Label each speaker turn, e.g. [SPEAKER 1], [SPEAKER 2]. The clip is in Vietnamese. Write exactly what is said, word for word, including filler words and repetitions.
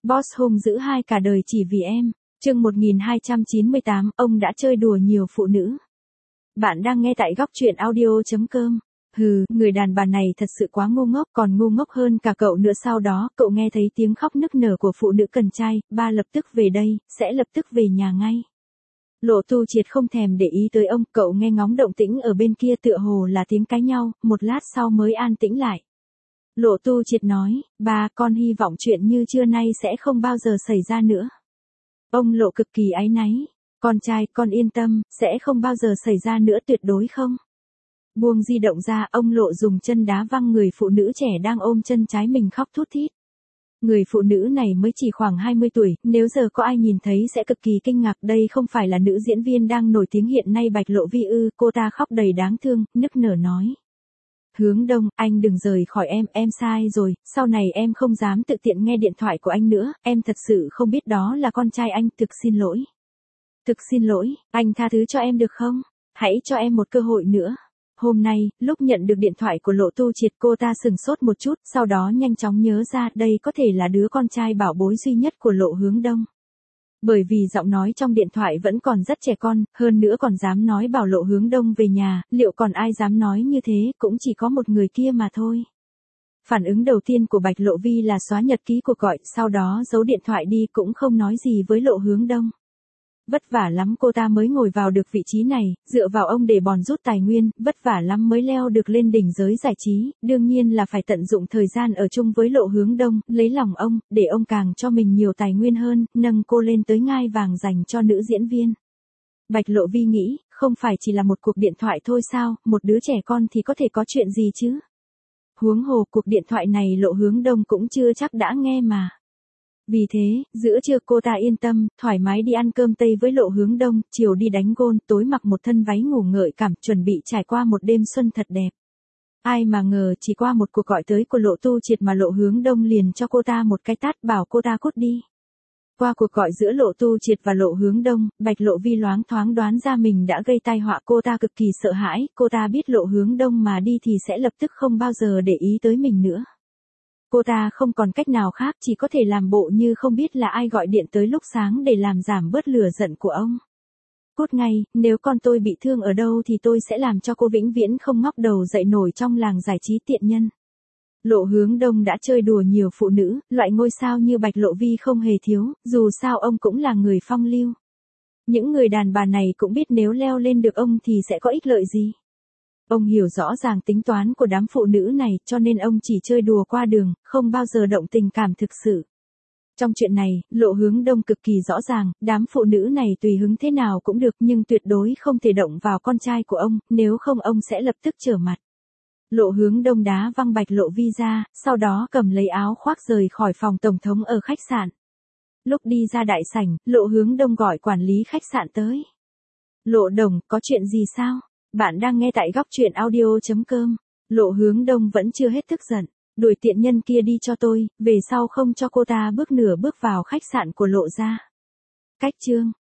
[SPEAKER 1] Boss hung dữ hai cả đời chỉ vì em. Chương một nghìn hai trăm chín mươi tám, ông đã chơi đùa nhiều phụ nữ. Bạn đang nghe tại góc truyện audio chấm com. Hừ, người đàn bà này thật sự quá ngu ngốc, còn ngu ngốc hơn cả cậu nữa. Sau đó, cậu nghe thấy tiếng khóc nức nở của phụ nữ cần trai, ba lập tức về đây, sẽ lập tức về nhà ngay. Lộ Tu Triệt không thèm để ý tới ông, cậu nghe ngóng động tĩnh ở bên kia tựa hồ là tiếng cãi nhau, một lát sau mới an tĩnh lại. Lộ Tu Triệt nói, ba, con hy vọng chuyện như trưa nay sẽ không bao giờ xảy ra nữa. Ông Lộ cực kỳ áy náy, con trai, con yên tâm, sẽ không bao giờ xảy ra nữa, tuyệt đối không. Buông di động ra, ông Lộ dùng chân đá văng người phụ nữ trẻ đang ôm chân trái mình khóc thút thít. Người phụ nữ này mới chỉ khoảng hai mươi tuổi, nếu giờ có ai nhìn thấy sẽ cực kỳ kinh ngạc, đây không phải là nữ diễn viên đang nổi tiếng hiện nay Bạch Lộ Vi ư? Cô ta khóc đầy đáng thương, nức nở nói. Hướng Đông, anh đừng rời khỏi em, em sai rồi, sau này em không dám tự tiện nghe điện thoại của anh nữa, em thật sự không biết đó là con trai anh, thực xin lỗi. Thực xin lỗi, anh tha thứ cho em được không? Hãy cho em một cơ hội nữa. Hôm nay, lúc nhận được điện thoại của Lộ Tu Triệt, cô ta sừng sốt một chút, sau đó nhanh chóng nhớ ra đây có thể là đứa con trai bảo bối duy nhất của Lộ Hướng Đông. Bởi vì giọng nói trong điện thoại vẫn còn rất trẻ con, hơn nữa còn dám nói bảo Lộ Hướng Đông về nhà, liệu còn ai dám nói như thế, cũng chỉ có một người kia mà thôi. Phản ứng đầu tiên của Bạch Lộ Vi là xóa nhật ký cuộc gọi, sau đó giấu điện thoại đi, cũng không nói gì với Lộ Hướng Đông. Vất vả lắm cô ta mới ngồi vào được vị trí này, dựa vào ông để bòn rút tài nguyên, vất vả lắm mới leo được lên đỉnh giới giải trí, đương nhiên là phải tận dụng thời gian ở chung với Lộ Hướng Đông, lấy lòng ông, để ông càng cho mình nhiều tài nguyên hơn, nâng cô lên tới ngai vàng dành cho nữ diễn viên. Bạch Lộ Vi nghĩ, không phải chỉ là một cuộc điện thoại thôi sao, một đứa trẻ con thì có thể có chuyện gì chứ? Huống hồ cuộc điện thoại này Lộ Hướng Đông cũng chưa chắc đã nghe mà. Vì thế, giữa trưa cô ta yên tâm, thoải mái đi ăn cơm Tây với Lộ Hướng Đông, chiều đi đánh gôn, tối mặc một thân váy ngủ ngợi cảm, chuẩn bị trải qua một đêm xuân thật đẹp. Ai mà ngờ chỉ qua một cuộc gọi tới của Lộ Tu Triệt mà Lộ Hướng Đông liền cho cô ta một cái tát, bảo cô ta cút đi. Qua cuộc gọi giữa Lộ Tu Triệt và Lộ Hướng Đông, Bạch Lộ Vi loáng thoáng đoán ra mình đã gây tai họa, cô ta cực kỳ sợ hãi, cô ta biết Lộ Hướng Đông mà đi thì sẽ lập tức không bao giờ để ý tới mình nữa. Cô ta không còn cách nào khác, chỉ có thể làm bộ như không biết là ai gọi điện tới lúc sáng để làm giảm bớt lửa giận của ông. Cút ngay, nếu con tôi bị thương ở đâu thì tôi sẽ làm cho cô vĩnh viễn không ngóc đầu dậy nổi trong làng giải trí tiện nhân. Lộ Hướng Đông đã chơi đùa nhiều phụ nữ, loại ngôi sao như Bạch Lộ Vi không hề thiếu, dù sao ông cũng là người phong lưu. Những người đàn bà này cũng biết nếu leo lên được ông thì sẽ có ích lợi gì. Ông hiểu rõ ràng tính toán của đám phụ nữ này, cho nên ông chỉ chơi đùa qua đường, không bao giờ động tình cảm thực sự. Trong chuyện này, Lộ Hướng Đông cực kỳ rõ ràng, đám phụ nữ này tùy hứng thế nào cũng được nhưng tuyệt đối không thể động vào con trai của ông, nếu không ông sẽ lập tức trở mặt. Lộ Hướng Đông đá văng Bạch Lộ Vi ra, sau đó cầm lấy áo khoác rời khỏi phòng tổng thống ở khách sạn. Lúc đi ra đại sảnh, Lộ Hướng Đông gọi quản lý khách sạn tới. Lộ đồng, có chuyện gì sao? Bạn đang nghe tại góc truyện audio chấm com. Lộ Hướng Đông vẫn chưa hết tức giận. Đuổi tiện nhân kia đi cho tôi, về sau không cho cô ta bước nửa bước vào khách sạn của Lộ gia. Cách chương.